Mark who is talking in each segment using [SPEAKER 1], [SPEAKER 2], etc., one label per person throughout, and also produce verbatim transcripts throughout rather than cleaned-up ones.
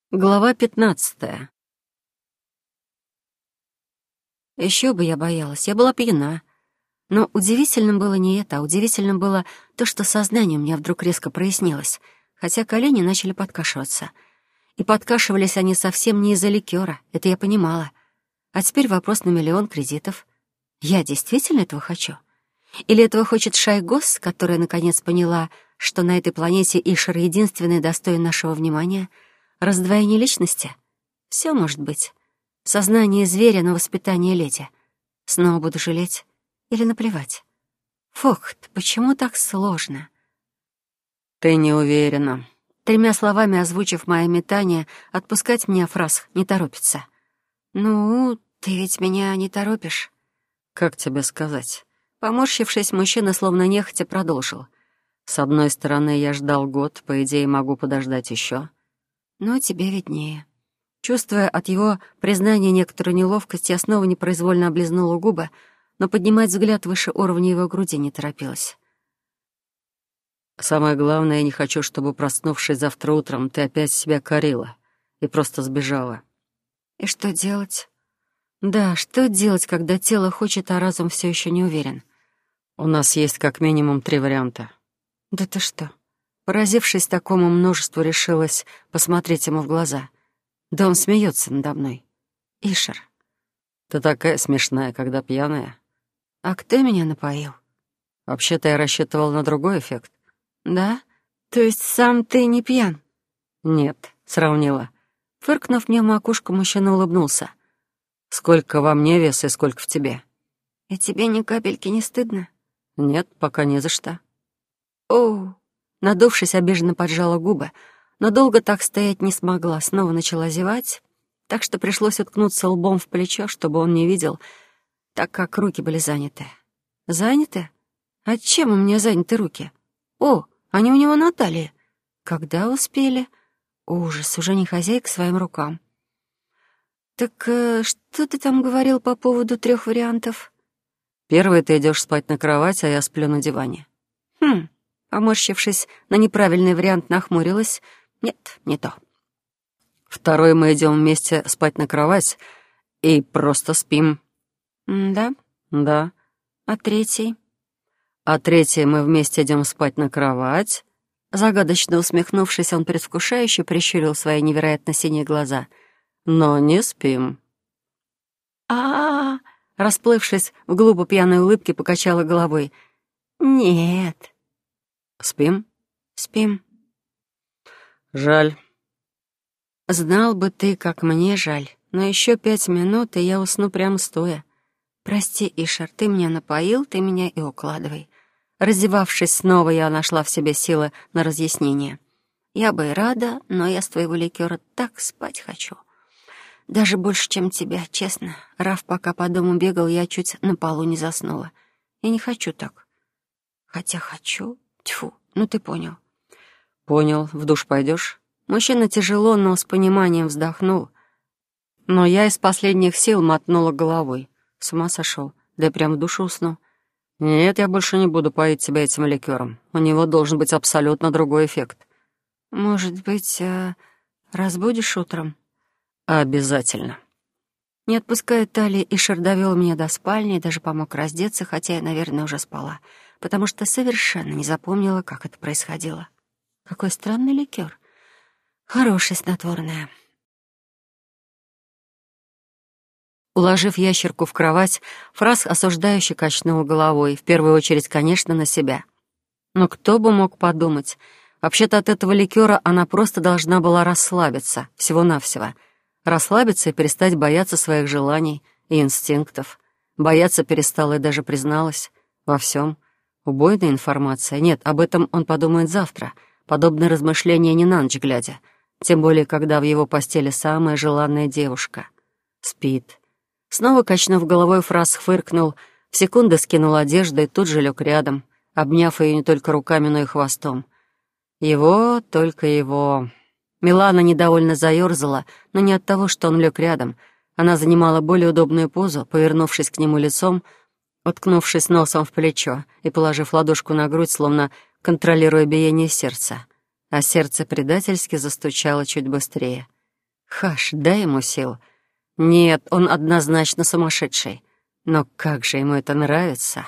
[SPEAKER 1] Глава пятнадцатая. Еще бы я боялась, я была пьяна. Но удивительным было не это, а удивительным было то, что сознание у меня вдруг резко прояснилось, хотя колени начали подкашиваться. И подкашивались они совсем не из-за ликера, это я понимала. А теперь вопрос на миллион кредитов. Я действительно этого хочу? Или этого хочет Шайгос, которая наконец поняла, что на этой планете Ишер единственный достоин нашего внимания — раздвоение личности? Все может быть. Сознание зверя, но воспитание леди. Снова буду жалеть или наплевать? Фокт, почему так сложно?
[SPEAKER 2] Ты не уверена.
[SPEAKER 1] Тремя словами озвучив мое метание, отпускать меня фраз не торопится. Ну, ты ведь меня не торопишь.
[SPEAKER 2] Как тебе сказать?
[SPEAKER 1] Поморщившись, мужчина словно нехотя продолжил.
[SPEAKER 2] С одной стороны, я ждал год, по идее, могу подождать еще.
[SPEAKER 1] Но тебе виднее. Чувствуя от его признания некоторую неловкость, я снова непроизвольно облизнула губы, но поднимать взгляд выше уровня его груди не торопилась.
[SPEAKER 2] Самое главное, я не хочу, чтобы, проснувшись завтра утром, ты опять себя корила и просто сбежала.
[SPEAKER 1] И что делать? Да, что делать, когда тело хочет, а разум все еще не уверен?
[SPEAKER 2] У нас есть как минимум три варианта.
[SPEAKER 1] Да ты что? Поразившись такому множеству, решилась посмотреть ему в глаза. Да он смеется надо мной. Ишер.
[SPEAKER 2] Ты такая смешная, когда пьяная.
[SPEAKER 1] А кто меня напоил?
[SPEAKER 2] Вообще-то я рассчитывал на другой эффект.
[SPEAKER 1] Да? То есть сам ты не пьян?
[SPEAKER 2] Нет, сравнила.
[SPEAKER 1] Фыркнув мне в макушку, мужчина улыбнулся.
[SPEAKER 2] Сколько во мне веса и сколько в тебе?
[SPEAKER 1] И тебе ни капельки не стыдно?
[SPEAKER 2] Нет, пока не за что.
[SPEAKER 1] Оу. Надувшись, обиженно поджала губы, но долго так стоять не смогла, снова начала зевать, так что пришлось уткнуться лбом в плечо, чтобы он не видел, так как руки были заняты. Заняты? А чем у меня заняты руки? О, они у него на талии. Когда успели? Ужас, уже не хозяйка своим рукам. Так э, что ты там говорил по поводу трех вариантов?
[SPEAKER 2] Первый, ты идешь спать на кровать, а я сплю на диване.
[SPEAKER 1] Хм. Поморщившись на неправильный вариант, нахмурилась. Нет, не то.
[SPEAKER 2] Второй, мы идем вместе спать на кровать и просто спим.
[SPEAKER 1] М-да?
[SPEAKER 2] Да.
[SPEAKER 1] А третий?
[SPEAKER 2] А третий, мы вместе идем спать на кровать.
[SPEAKER 1] Загадочно усмехнувшись, он предвкушающе прищурил свои невероятно синие глаза.
[SPEAKER 2] Но не спим.
[SPEAKER 1] А-а-а! Расплывшись в глупо пьяной улыбке, покачала головой. Нет.
[SPEAKER 2] Спим?
[SPEAKER 1] Спим.
[SPEAKER 2] Жаль.
[SPEAKER 1] Знал бы ты, как мне жаль. Но еще пять минут, и я усну прямо стоя. Прости, Ишер, ты меня напоил, ты меня и укладывай. Раздевавшись снова, я нашла в себе силы на разъяснение. Я бы и рада, но я с твоего ликера так спать хочу. Даже больше, чем тебя, честно. Раф пока по дому бегал, я чуть на полу не заснула. Я не хочу так. Хотя хочу... Тьфу, ну ты понял.
[SPEAKER 2] Понял. В душ пойдешь?
[SPEAKER 1] Мужчина тяжело, но с пониманием вздохнул. Но я из последних сил мотнула головой. С ума сошел. Да я прям в душу усну.
[SPEAKER 2] Нет, я больше не буду поить тебя этим ликером. У него должен быть абсолютно другой эффект.
[SPEAKER 1] Может быть, э, разбудишь утром?
[SPEAKER 2] Обязательно.
[SPEAKER 1] Не отпуская талии, Ишер довел меня до спальни и даже помог раздеться, хотя я, наверное, уже спала, потому что совершенно не запомнила, как это происходило. Какой странный ликер. Хорошее снотворное. Уложив ящерку в кровать, Фраз осуждающе качнул головой, в первую очередь, конечно, на себя. Но кто бы мог подумать, вообще-то от этого ликера она просто должна была расслабиться, всего-навсего. Расслабиться и перестать бояться своих желаний и инстинктов. Бояться перестала и даже призналась. Во всем. Убойная информация. Нет, об этом он подумает завтра. Подобные размышления не на ночь глядя. Тем более, когда в его постели самая желанная девушка. Спит. Снова качнув головой, Фраз фыркнул, в секунду скинул одежду и тут же лег рядом, обняв ее не только руками, но и хвостом. Его, только его... Милана недовольно заёрзала, но не от того, что он лег рядом. Она занимала более удобную позу, повернувшись к нему лицом, уткнувшись носом в плечо и положив ладошку на грудь, словно контролируя биение сердца. А сердце предательски застучало чуть быстрее. Хаш, дай ему сил. Нет, он однозначно сумасшедший. Но как же ему это нравится?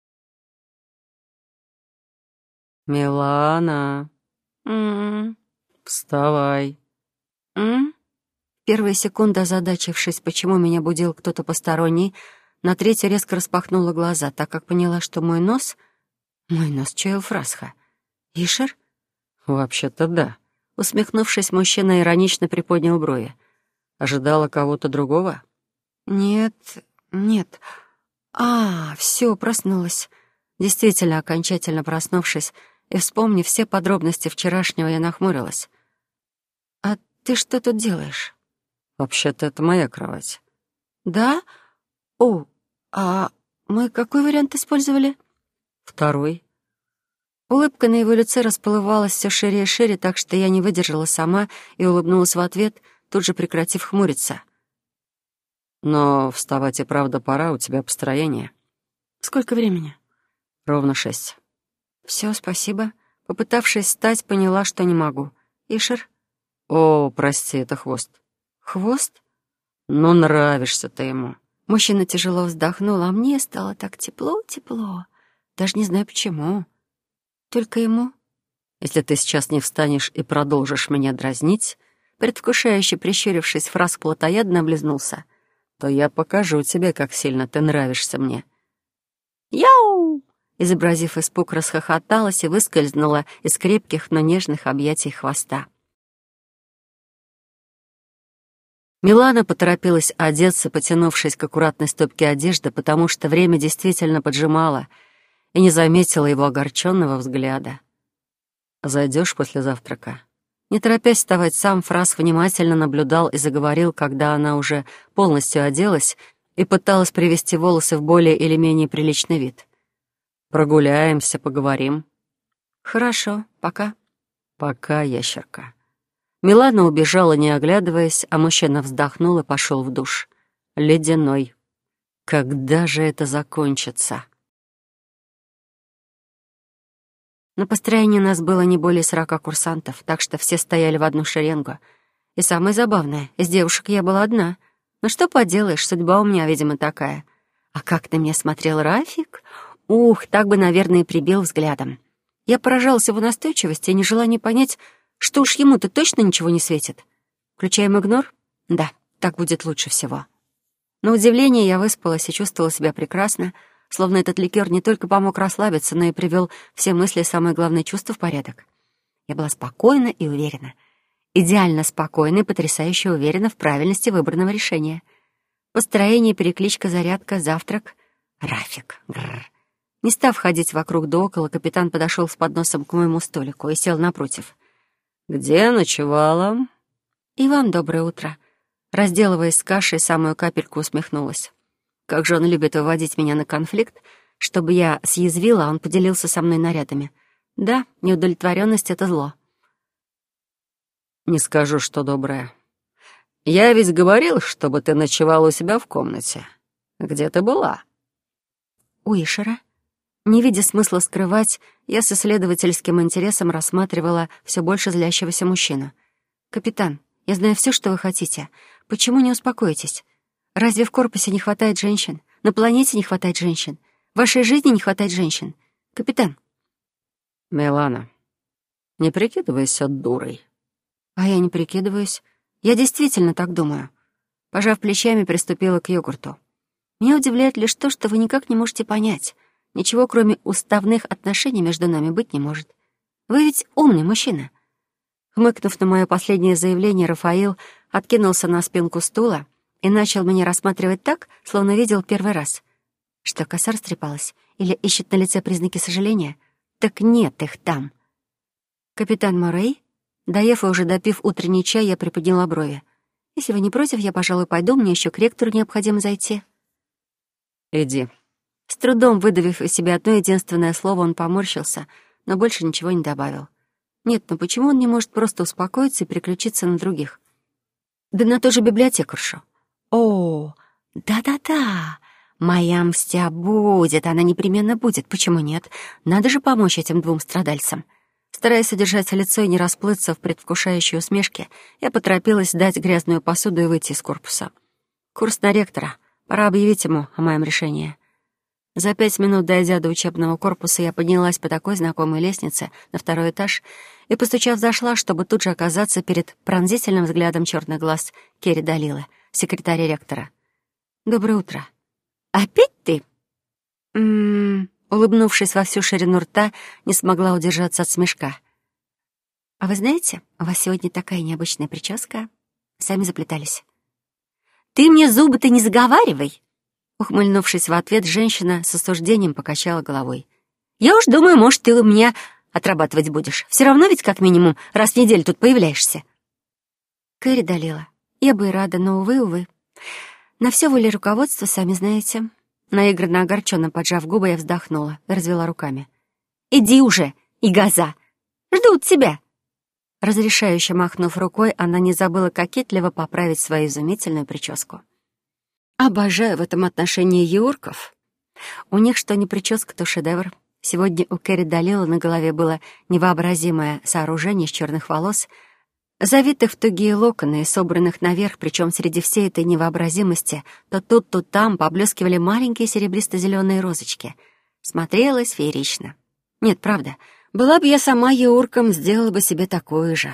[SPEAKER 1] Милана,
[SPEAKER 2] М,
[SPEAKER 1] вставай.
[SPEAKER 2] м.
[SPEAKER 1] Первые секунды, озадачившись, почему меня будил кто-то посторонний, на третью резко распахнула глаза, так как поняла, что мой нос... Мой нос чуял Фрасха. Ишер? Вообще-то да. Усмехнувшись, мужчина иронично приподнял брови. Ожидала кого-то другого? Нет, нет. А, все, проснулась. Действительно, окончательно проснувшись и вспомнив все подробности вчерашнего, я нахмурилась. «А ты что тут делаешь?» «Вообще-то это моя кровать». «Да? О, а мы какой вариант использовали?» «Второй». Улыбка на его лице расплывалась все шире и шире, так что я не выдержала сама и улыбнулась в ответ, тут же прекратив хмуриться. «Но вставать и правда пора, у тебя построение». «Сколько времени?» «Ровно шесть». «Все, спасибо». Попытавшись встать, поняла, что не могу. «Ишер?» «О, прости, это хвост». «Хвост?» «Ну, нравишься ты ему». Мужчина тяжело вздохнул, а мне стало так тепло-тепло. Даже не знаю почему. Только ему. «Если ты сейчас не встанешь и продолжишь меня дразнить», предвкушающе прищурившись, Фраск плотоядно облизнулся, «то я покажу тебе, как сильно ты нравишься мне». «Яу!» Изобразив испуг, расхохоталась и выскользнула из крепких, но нежных объятий хвоста. Милана поторопилась одеться, потянувшись к аккуратной стопке одежды, потому что время действительно поджимало, и не заметила его огорченного взгляда. «Зайдешь после завтрака?» Не торопясь вставать сам, Фрас внимательно наблюдал и заговорил, когда она уже полностью оделась и пыталась привести волосы в более или менее приличный вид. «Прогуляемся, поговорим». «Хорошо, пока». «Пока, ящерка». Милана убежала, не оглядываясь, а мужчина вздохнул и пошел в душ. Ледяной. Когда же это закончится? На построении нас было не более сорока курсантов, так что все стояли в одну шеренгу. И самое забавное, из девушек я была одна. Ну что поделаешь, судьба у меня, видимо, такая. А как на меня смотрел Рафик? Ух, так бы, наверное, и прибил взглядом. Я поражалась его настойчивости и нежелании понять, что уж ему-то точно ничего не светит. Включаем игнор? Да, так будет лучше всего. На удивление я выспалась и чувствовала себя прекрасно, словно этот ликер не только помог расслабиться, но и привел все мысли и самое главное чувство в порядок. Я была спокойна и уверена. Идеально спокойна и потрясающе уверена в правильности выбранного решения. Построение, перекличка, зарядка, завтрак. Рафик. Гррр. Не став ходить вокруг да около, капитан подошел с подносом к моему столику и сел напротив. «Где ночевала?» «И вам доброе утро». Разделываясь с кашей, самую капельку усмехнулась. Как же он любит выводить меня на конфликт, чтобы я съязвила, а он поделился со мной нарядами. Да, неудовлетворенность — это зло. «Не скажу, что доброе. Я ведь говорил, чтобы ты ночевала у себя в комнате. Где ты была?» «У Ишера». Не видя смысла скрывать, я с исследовательским интересом рассматривала все больше злящегося мужчину. «Капитан, я знаю все, что вы хотите. Почему не успокоитесь? Разве в корпусе не хватает женщин? На планете не хватает женщин? В вашей жизни не хватает женщин? Капитан?»
[SPEAKER 2] «Милана, не прикидывайся дурой».
[SPEAKER 1] «А я не прикидываюсь. Я действительно так думаю». Пожав плечами, приступила к йогурту. «Меня удивляет лишь то, что вы никак не можете понять. Ничего, кроме уставных отношений, между нами быть не может. Вы ведь умный мужчина». Хмыкнув на мое последнее заявление, Рафаил откинулся на спинку стула и начал меня рассматривать так, словно видел первый раз. Что, коса растрепалась? Или ищет на лице признаки сожаления? Так нет их там. «Капитан Морей?» Доев и уже допив утренний чай, я приподняла брови. «Если вы не против, я, пожалуй, пойду, мне еще к ректору необходимо зайти».
[SPEAKER 2] «Иди».
[SPEAKER 1] С трудом выдавив из себя одно единственное слово, он поморщился, но больше ничего не добавил. Нет, ну почему он не может просто успокоиться и переключиться на других? Да на ту же библиотекаршу. О, да-да-да, моя мстя будет, она непременно будет. Почему нет? Надо же помочь этим двум страдальцам. Стараясь удержать лицо и не расплыться в предвкушающей усмешке, я поторопилась сдать грязную посуду и выйти из корпуса. Курс на ректора. Пора объявить ему о моем решении. За пять минут, дойдя до учебного корпуса, я поднялась по такой знакомой лестнице на второй этаж и, постучав, зашла, чтобы тут же оказаться перед пронзительным взглядом черных глаз Керри Далилы, секретаря ректора. «Доброе утро». «Опять ты?» «М-м-м...» Улыбнувшись во всю ширину рта, не смогла удержаться от смешка. «А вы знаете, у вас сегодня такая необычная прическа. Сами заплетались». «Ты мне зубы-то не заговаривай!» Ухмыльнувшись в ответ, женщина с осуждением покачала головой. «Я уж думаю, может, ты у меня отрабатывать будешь. Все равно ведь как минимум раз в неделю тут появляешься». Кэрри Далила, я бы и рада, но, увы, увы. На все воля руководства, сами знаете. Наигранно огорченно поджав губы, я вздохнула и развела руками. «Иди уже, и газа! Ждут тебя!» Разрешающе махнув рукой, она не забыла кокетливо поправить свою изумительную прическу. Обожаю в этом отношении юрков. У них что ни прическа, то шедевр. Сегодня у Кэрри Далилы на голове было невообразимое сооружение из черных волос, завитых в тугие локоны и собранных наверх, причем среди всей этой невообразимости то тут, то там поблескивали маленькие серебристо-зеленые розочки. Смотрелось феерично. Нет, правда, была бы я сама юрком, сделала бы себе такое же.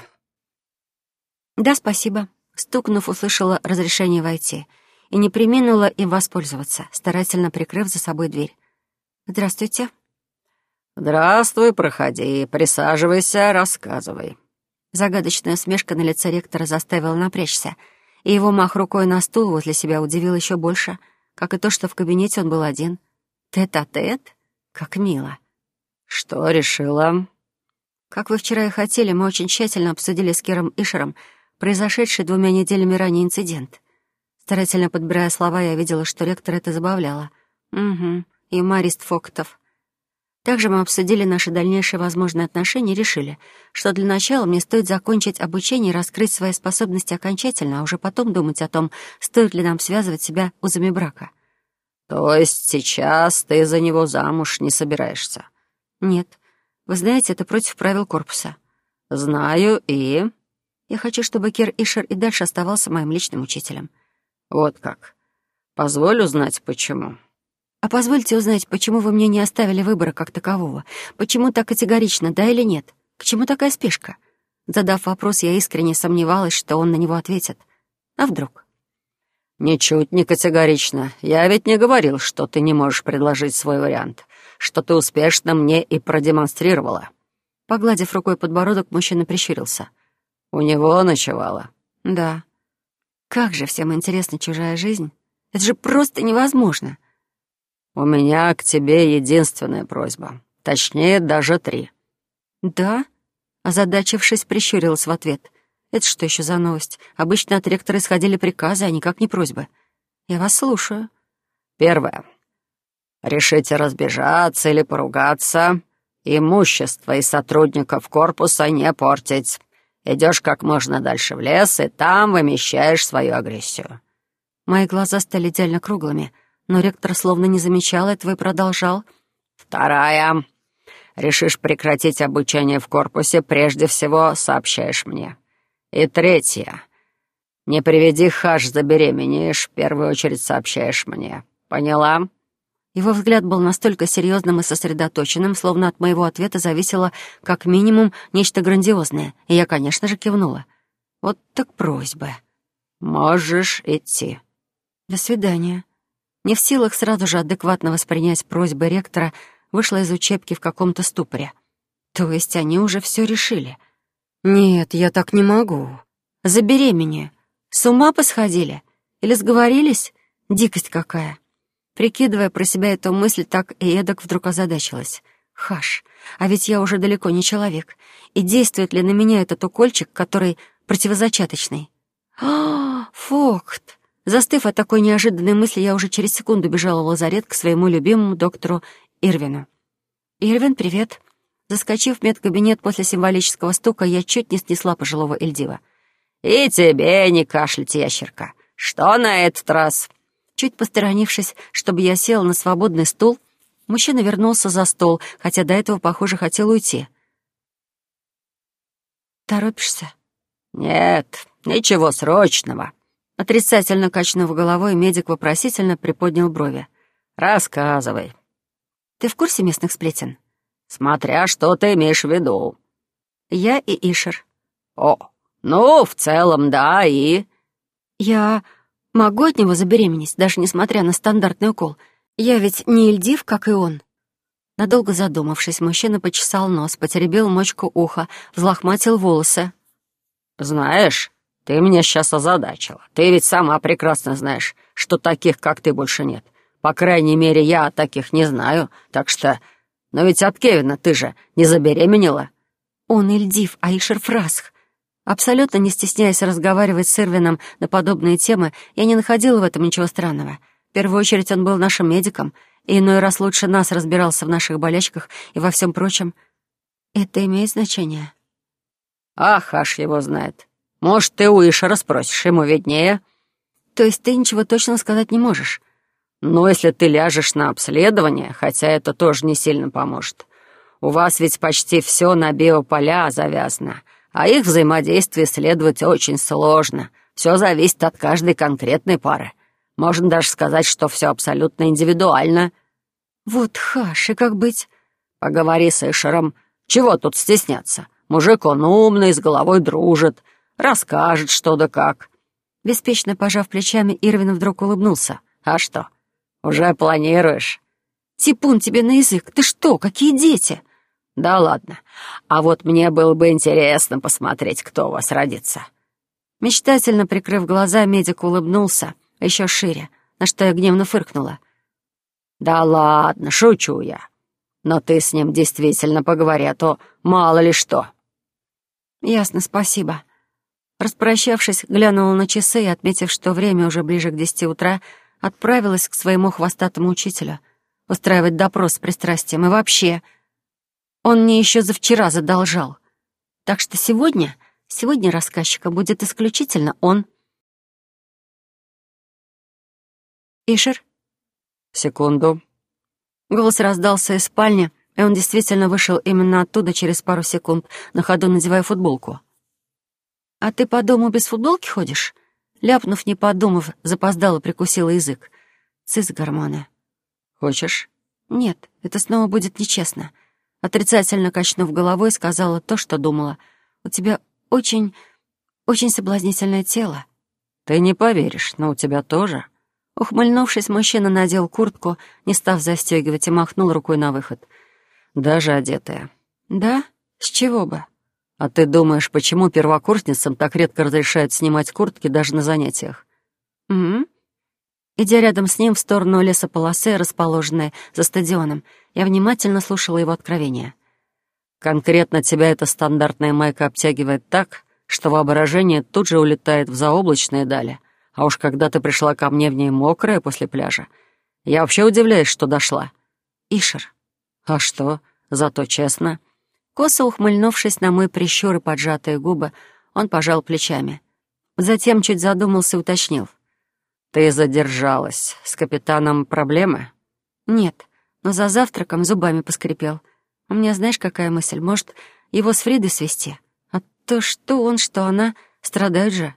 [SPEAKER 1] «Да, спасибо», — стукнув, услышала разрешение войти и не преминула им воспользоваться, старательно прикрыв за собой дверь. «Здравствуйте».
[SPEAKER 2] «Здравствуй, проходи, присаживайся, рассказывай».
[SPEAKER 1] Загадочная усмешка на лице ректора заставила напрячься, и его мах рукой на стул возле себя удивил еще больше, как и то, что в кабинете он был один. Тет-а-тет? Как мило.
[SPEAKER 2] «Что решила?»
[SPEAKER 1] «Как вы вчера и хотели, мы очень тщательно обсудили с Киром Ишером произошедший двумя неделями ранее инцидент. Старательно подбирая слова, я видела, что ректор это забавляло. Угу, и Марист Фоктов. Также мы обсудили наши дальнейшие возможные отношения и решили, что для начала мне стоит закончить обучение и раскрыть свои способности окончательно, а уже потом думать о том, стоит ли нам связывать себя узами брака».
[SPEAKER 2] «То есть сейчас ты за него замуж не собираешься?»
[SPEAKER 1] «Нет. Вы знаете, это против правил корпуса».
[SPEAKER 2] «Знаю, и...»
[SPEAKER 1] «Я хочу, чтобы Кир Ишер и дальше оставался моим личным учителем».
[SPEAKER 2] «Вот как. Позволь узнать, почему».
[SPEAKER 1] «А позвольте узнать, почему вы мне не оставили выбора как такового? Почему так категорично, да или нет? К чему такая спешка?» Задав вопрос, я искренне сомневалась, что он на него ответит. А вдруг?
[SPEAKER 2] «Ничуть не категорично. Я ведь не говорил, что ты не можешь предложить свой вариант, что ты успешно мне и продемонстрировала».
[SPEAKER 1] Погладив рукой подбородок, мужчина прищурился.
[SPEAKER 2] «У него ночевала?»
[SPEAKER 1] «Да». «Как же всем интересна чужая жизнь? Это же просто невозможно».
[SPEAKER 2] «У меня к тебе единственная просьба. Точнее, даже три».
[SPEAKER 1] «Да?» Озадачившись, прищурилась в ответ. «Это что еще за новость? Обычно от ректора исходили приказы, а никак не просьбы. Я вас слушаю».
[SPEAKER 2] «Первое. Решите разбежаться или поругаться. Имущество и сотрудников корпуса не портить. Идешь как можно дальше в лес, и там вымещаешь свою агрессию».
[SPEAKER 1] Мои глаза стали идеально круглыми, но ректор словно не замечал этого и продолжал.
[SPEAKER 2] «Вторая. Решишь прекратить обучение в корпусе, прежде всего сообщаешь мне. И третье. Не приведи хаш, забеременеешь, в первую очередь сообщаешь мне. Поняла?»
[SPEAKER 1] Его взгляд был настолько серьезным и сосредоточенным, словно от моего ответа зависело как минимум нечто грандиозное, и я, конечно же, кивнула. Вот так просьба.
[SPEAKER 2] «Можешь идти».
[SPEAKER 1] «До свидания». Не в силах сразу же адекватно воспринять просьбы ректора, вышла из учебки в каком-то ступоре. То есть они уже все решили? Нет, я так не могу. Забеременею. С ума посходили? Или сговорились? Дикость какая. Прикидывая про себя эту мысль, так и эдак вдруг озадачилась. Хаш, а ведь я уже далеко не человек. И действует ли на меня этот укольчик, который противозачаточный? А, Фокт! Застыв от такой неожиданной мысли, я уже через секунду бежала в лазарет к своему любимому доктору Ирвину. «Ирвин, привет». Заскочив в медкабинет после символического стука, я чуть не снесла пожилого Эльдива.
[SPEAKER 2] «И тебе не кашлять, ящерка. Что на этот раз?»
[SPEAKER 1] Чуть посторонившись, чтобы я села на свободный стул, мужчина вернулся за стол, хотя до этого, похоже, хотел уйти. Торопишься?»
[SPEAKER 2] «Нет, ничего срочного».
[SPEAKER 1] Отрицательно качнув головой, медик вопросительно приподнял брови.
[SPEAKER 2] «Рассказывай».
[SPEAKER 1] «Ты в курсе местных сплетен?»
[SPEAKER 2] «Смотря что ты имеешь в виду».
[SPEAKER 1] «Я и Ишер».
[SPEAKER 2] «О, ну, в целом, да, и...»
[SPEAKER 1] «Я могу от него забеременеть, даже несмотря на стандартный укол. Я ведь не Ильдив, как и он». Надолго задумавшись, мужчина почесал нос, потеребил мочку уха, взлохматил волосы.
[SPEAKER 2] «Знаешь, ты меня сейчас озадачила. Ты ведь сама прекрасно знаешь, что таких, как ты, больше нет. По крайней мере, я таких не знаю, так что... Но ведь от Кевина ты же не забеременела?»
[SPEAKER 1] Он Ильдив, а Ишер Фрасх. Абсолютно не стесняясь разговаривать с Ирвином на подобные темы, я не находила в этом ничего странного. В первую очередь он был нашим медиком, и иной раз лучше нас разбирался в наших болячках и во всем прочем. Это имеет значение?
[SPEAKER 2] «Ах, аж его знает. Может, ты у Ишера спросишь, ему виднее».
[SPEAKER 1] То есть ты ничего точно сказать не можешь?
[SPEAKER 2] «Ну, если ты ляжешь на обследование, хотя это тоже не сильно поможет. У вас ведь почти все на биополя завязано, а их взаимодействие исследовать очень сложно. Все зависит от каждой конкретной пары. Можно даже сказать, что все абсолютно индивидуально».
[SPEAKER 1] Вот хаш, и как быть?
[SPEAKER 2] «Поговори с Ишером. Чего тут стесняться? Мужик он умный, с головой дружит, расскажет что да как».
[SPEAKER 1] Беспечно пожав плечами, Ирвин вдруг улыбнулся.
[SPEAKER 2] «А что, уже планируешь?»
[SPEAKER 1] «Типун тебе на язык! Ты что, какие дети?»
[SPEAKER 2] «Да ладно. А вот мне было бы интересно посмотреть, кто у вас родится».
[SPEAKER 1] Мечтательно прикрыв глаза, медик улыбнулся еще шире, на что я гневно фыркнула.
[SPEAKER 2] «Да ладно, шучу я. Но ты с ним действительно поговори, а то мало ли что».
[SPEAKER 1] «Ясно, спасибо». Распрощавшись, глянула на часы и, отметив, что время уже ближе к десяти утра, отправилась к своему хвостатому учителю устраивать допрос с пристрастием. И вообще, он мне еще за вчера задолжал. Так что сегодня, сегодня рассказчиком будет исключительно он. «Ишер?»
[SPEAKER 2] «Секунду».
[SPEAKER 1] Голос раздался из спальни, и он действительно вышел именно оттуда через пару секунд, на ходу надевая футболку. «А ты по дому без футболки ходишь?» Ляпнув, не подумав, запоздало прикусила язык. «Цис гормоны».
[SPEAKER 2] «Хочешь?»
[SPEAKER 1] «Нет, это снова будет нечестно». Отрицательно качнув головой, сказала то, что думала. «У тебя очень, очень соблазнительное тело».
[SPEAKER 2] «Ты не поверишь, но у тебя тоже».
[SPEAKER 1] Ухмыльнувшись, мужчина надел куртку, не став застегивать, и махнул рукой на выход.
[SPEAKER 2] «Даже одетая».
[SPEAKER 1] «Да? С чего бы?»
[SPEAKER 2] «А ты думаешь, почему первокурсницам так редко разрешают снимать куртки даже на занятиях?»
[SPEAKER 1] «Угу». Идя рядом с ним в сторону лесополосы, расположенной за стадионом, я внимательно слушала его откровения.
[SPEAKER 2] «Конкретно тебя эта стандартная майка обтягивает так, что воображение тут же улетает в заоблачные дали. А уж когда ты пришла ко мне в ней мокрая после пляжа, я вообще удивляюсь, что дошла».
[SPEAKER 1] «Ишер».
[SPEAKER 2] «А что? Зато честно».
[SPEAKER 1] Косо ухмыльнувшись на мой прищур и поджатые губы, он пожал плечами. Затем чуть задумался и уточнил.
[SPEAKER 2] «Ты задержалась. С капитаном проблемы?»
[SPEAKER 1] «Нет, но за завтраком зубами поскрипел. У меня знаешь, какая мысль? Может, его с Фридой свести? А то что он, что она, страдают же».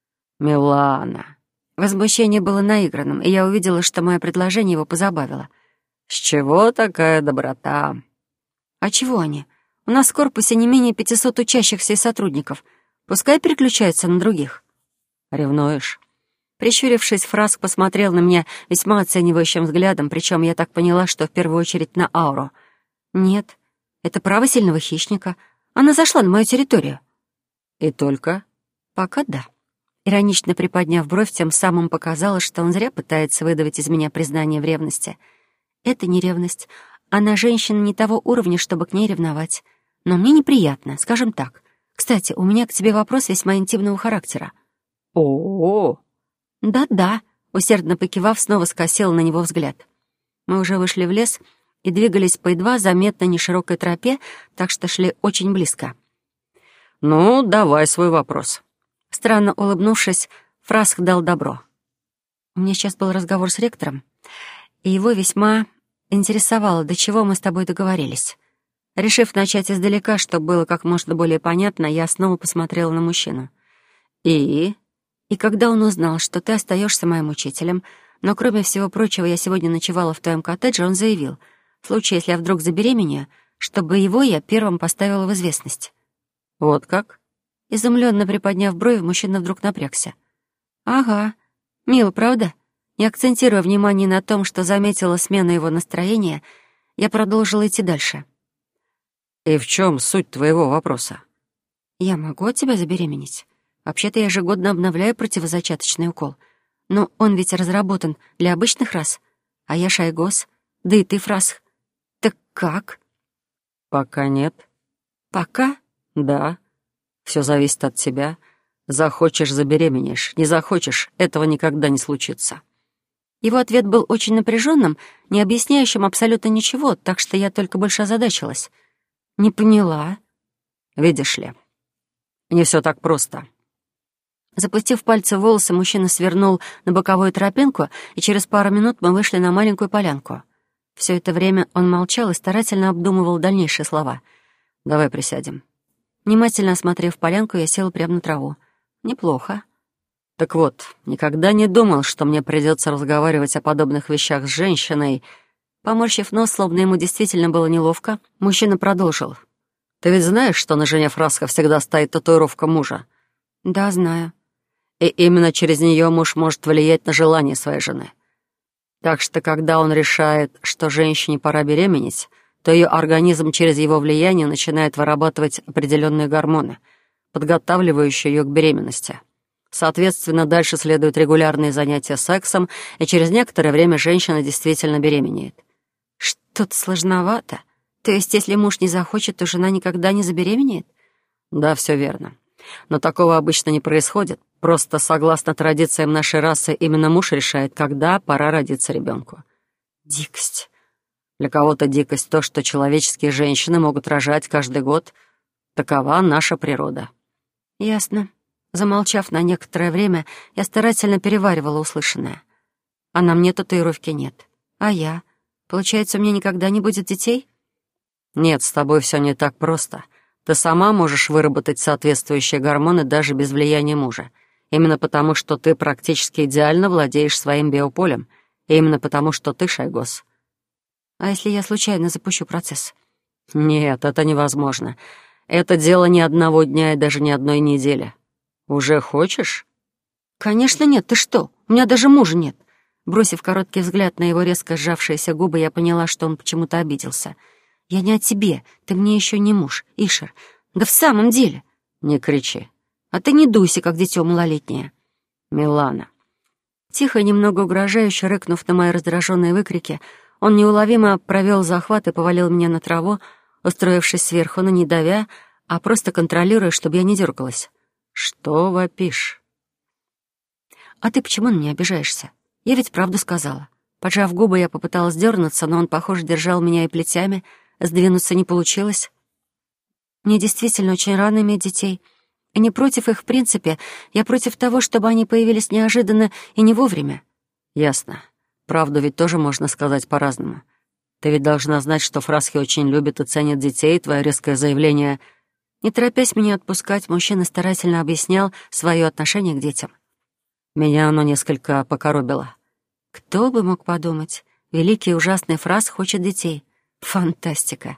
[SPEAKER 2] «Милана».
[SPEAKER 1] Возмущение было наигранным, и я увидела, что мое предложение его позабавило.
[SPEAKER 2] «С чего такая доброта?»
[SPEAKER 1] «А чего они? У нас в корпусе не менее пятисот учащихся и сотрудников. Пускай переключаются на других».
[SPEAKER 2] «Ревнуешь?»
[SPEAKER 1] Прищурившись, Фраск посмотрел на меня весьма оценивающим взглядом, причем я так поняла, что в первую очередь на ауру. «Нет, это право сильного хищника. Она зашла на мою территорию».
[SPEAKER 2] «И только?»
[SPEAKER 1] «Пока да». Иронично приподняв бровь, тем самым показала, что он зря пытается выдавить из меня признание в ревности. «Это не ревность. Она женщина не того уровня, чтобы к ней ревновать. Но мне неприятно, скажем так. Кстати, у меня к тебе вопрос весьма интимного характера».
[SPEAKER 2] «О-о-о!»
[SPEAKER 1] «Да-да», — усердно покивав, снова скосила на него взгляд. Мы уже вышли в лес и двигались по едва заметно неширокой тропе, так что шли очень близко.
[SPEAKER 2] «Ну, давай свой вопрос».
[SPEAKER 1] Странно улыбнувшись, Фраск дал добро. У меня сейчас был разговор с ректором, и его весьма интересовало, до чего мы с тобой договорились. Решив начать издалека, чтобы было как можно более понятно, я снова посмотрела на мужчину. «И?» «И когда он узнал, что ты остаешься моим учителем, но, кроме всего прочего, я сегодня ночевала в твоем коттедже, он заявил, в случае, если я вдруг забеременею, чтобы его я первым поставила в известность».
[SPEAKER 2] «Вот как?»
[SPEAKER 1] Изумленно приподняв брови, мужчина вдруг напрягся. «Ага. Мило, правда?» Не акцентируя внимание на том, что заметила смену его настроения, я продолжила идти дальше.
[SPEAKER 2] «И в чем суть твоего вопроса?»
[SPEAKER 1] «Я могу от тебя забеременеть? Вообще-то я ежегодно обновляю противозачаточный укол. Но он ведь разработан для обычных рас, а я шайгос, да и ты фрасх. Так как?»
[SPEAKER 2] «Пока нет».
[SPEAKER 1] «Пока?»
[SPEAKER 2] «Да. Все зависит от тебя. Захочешь — забеременеешь. Не захочешь — этого никогда не случится».
[SPEAKER 1] Его ответ был очень напряженным, не объясняющим абсолютно ничего, так что я только больше озадачилась. «Не поняла».
[SPEAKER 2] «Видишь ли, не все так просто».
[SPEAKER 1] Запустив пальцы в волосы, мужчина свернул на боковую тропинку, и через пару минут мы вышли на маленькую полянку. Все это время он молчал и старательно обдумывал дальнейшие слова.
[SPEAKER 2] «Давай присядем».
[SPEAKER 1] Внимательно осмотрев полянку, я села прямо на траву. «Неплохо».
[SPEAKER 2] «Так вот, никогда не думал, что мне придется разговаривать о подобных вещах с женщиной».
[SPEAKER 1] Поморщив нос, словно ему действительно было неловко, мужчина продолжил.
[SPEAKER 2] «Ты ведь знаешь, что на жене Фраска всегда стоит татуировка мужа?»
[SPEAKER 1] «Да, знаю».
[SPEAKER 2] «И именно через нее муж может влиять на желание своей жены. Так что, когда он решает, что женщине пора беременеть, то ее организм через его влияние начинает вырабатывать определенные гормоны, подготавливающие ее к беременности. Соответственно, дальше следуют регулярные занятия сексом, и через некоторое время женщина действительно беременеет».
[SPEAKER 1] «Что-то сложновато. То есть, если муж не захочет, то жена никогда не забеременеет?»
[SPEAKER 2] «Да, все верно. Но такого обычно не происходит. Просто, согласно традициям нашей расы, именно муж решает, когда пора родиться ребенку».
[SPEAKER 1] «Дикость».
[SPEAKER 2] «Для кого-то дикость то, что человеческие женщины могут рожать каждый год. Такова наша природа».
[SPEAKER 1] «Ясно». Замолчав на некоторое время, я старательно переваривала услышанное. «А на мне татуировки нет. А я? Получается, у меня никогда не будет детей?»
[SPEAKER 2] «Нет, с тобой все не так просто. Ты сама можешь выработать соответствующие гормоны даже без влияния мужа. Именно потому, что ты практически идеально владеешь своим биополем. И именно потому, что ты шайгос».
[SPEAKER 1] «А если я случайно запущу процесс?»
[SPEAKER 2] «Нет, это невозможно. Это дело не одного дня и даже не одной недели. Уже хочешь?»
[SPEAKER 1] «Конечно нет, ты что? У меня даже мужа нет». Бросив короткий взгляд на его резко сжавшиеся губы, я поняла, что он почему-то обиделся. «Я не о тебе, ты мне еще не муж, Ишер. Да в самом деле».
[SPEAKER 2] «Не кричи».
[SPEAKER 1] «А ты не дуйся, как дитё малолетнее».
[SPEAKER 2] «Милана».
[SPEAKER 1] Тихо и немного угрожающе рыкнув на мои раздраженные выкрики, он неуловимо провел захват и повалил меня на траву, устроившись сверху, но не давя, а просто контролируя, чтобы я не дергалась.
[SPEAKER 2] «Что вопишь?»
[SPEAKER 1] «А ты почему на меня обижаешься? Я ведь правду сказала». Поджав губы, я попыталась дернуться, но он, похоже, держал меня и плетями. Сдвинуться не получилось. Мне действительно очень рано иметь детей. И не против их в принципе. Я против того, чтобы они появились неожиданно и не вовремя.
[SPEAKER 2] «Ясно. Правду ведь тоже можно сказать по-разному. Ты ведь должна знать, что Фрасхи очень любят и ценят детей, и твое резкое заявление...»
[SPEAKER 1] Не торопясь меня отпускать, мужчина старательно объяснял свое отношение к детям.
[SPEAKER 2] Меня оно несколько покоробило.
[SPEAKER 1] Кто бы мог подумать? Великий и ужасный Фрас хочет детей. Фантастика.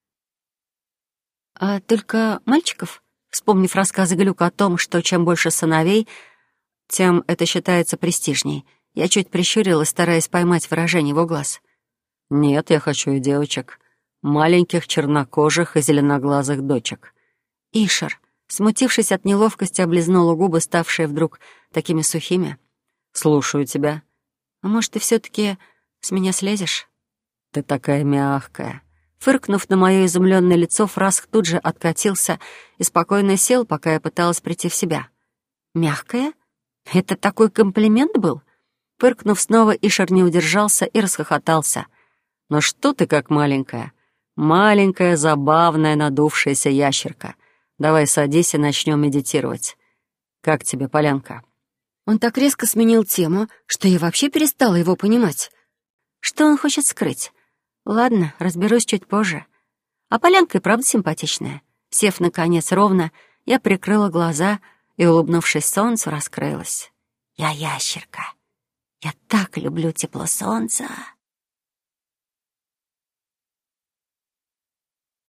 [SPEAKER 1] А только мальчиков? Вспомнив рассказы Глюка о том, что чем больше сыновей, тем это считается престижней, я чуть прищурилась, стараясь поймать выражение его глаз.
[SPEAKER 2] «Нет, я хочу и девочек. Маленьких, чернокожих и зеленоглазых дочек».
[SPEAKER 1] Ишер, смутившись от неловкости, облизнула губы, ставшие вдруг такими сухими.
[SPEAKER 2] «Слушаю тебя».
[SPEAKER 1] «А может, ты все-таки с меня слезешь?»
[SPEAKER 2] «Ты такая мягкая».
[SPEAKER 1] Фыркнув на мое изумленное лицо, Фрасх тут же откатился и спокойно сел, пока я пыталась прийти в себя. «Мягкая? Это такой комплимент был?» Фыркнув снова, Ишер не удержался и расхохотался.
[SPEAKER 2] «Ну что ты как маленькая? Маленькая, забавная, надувшаяся ящерка. Давай садись и начнем медитировать. Как тебе, полянка?»
[SPEAKER 1] Он так резко сменил тему, что я вообще перестала его понимать. Что он хочет скрыть? Ладно, разберусь чуть позже. А полянка и правда симпатичная. Сев, наконец, ровно, я прикрыла глаза и, улыбнувшись солнцу, раскрылась. Я ящерка. Я так люблю тепло солнца.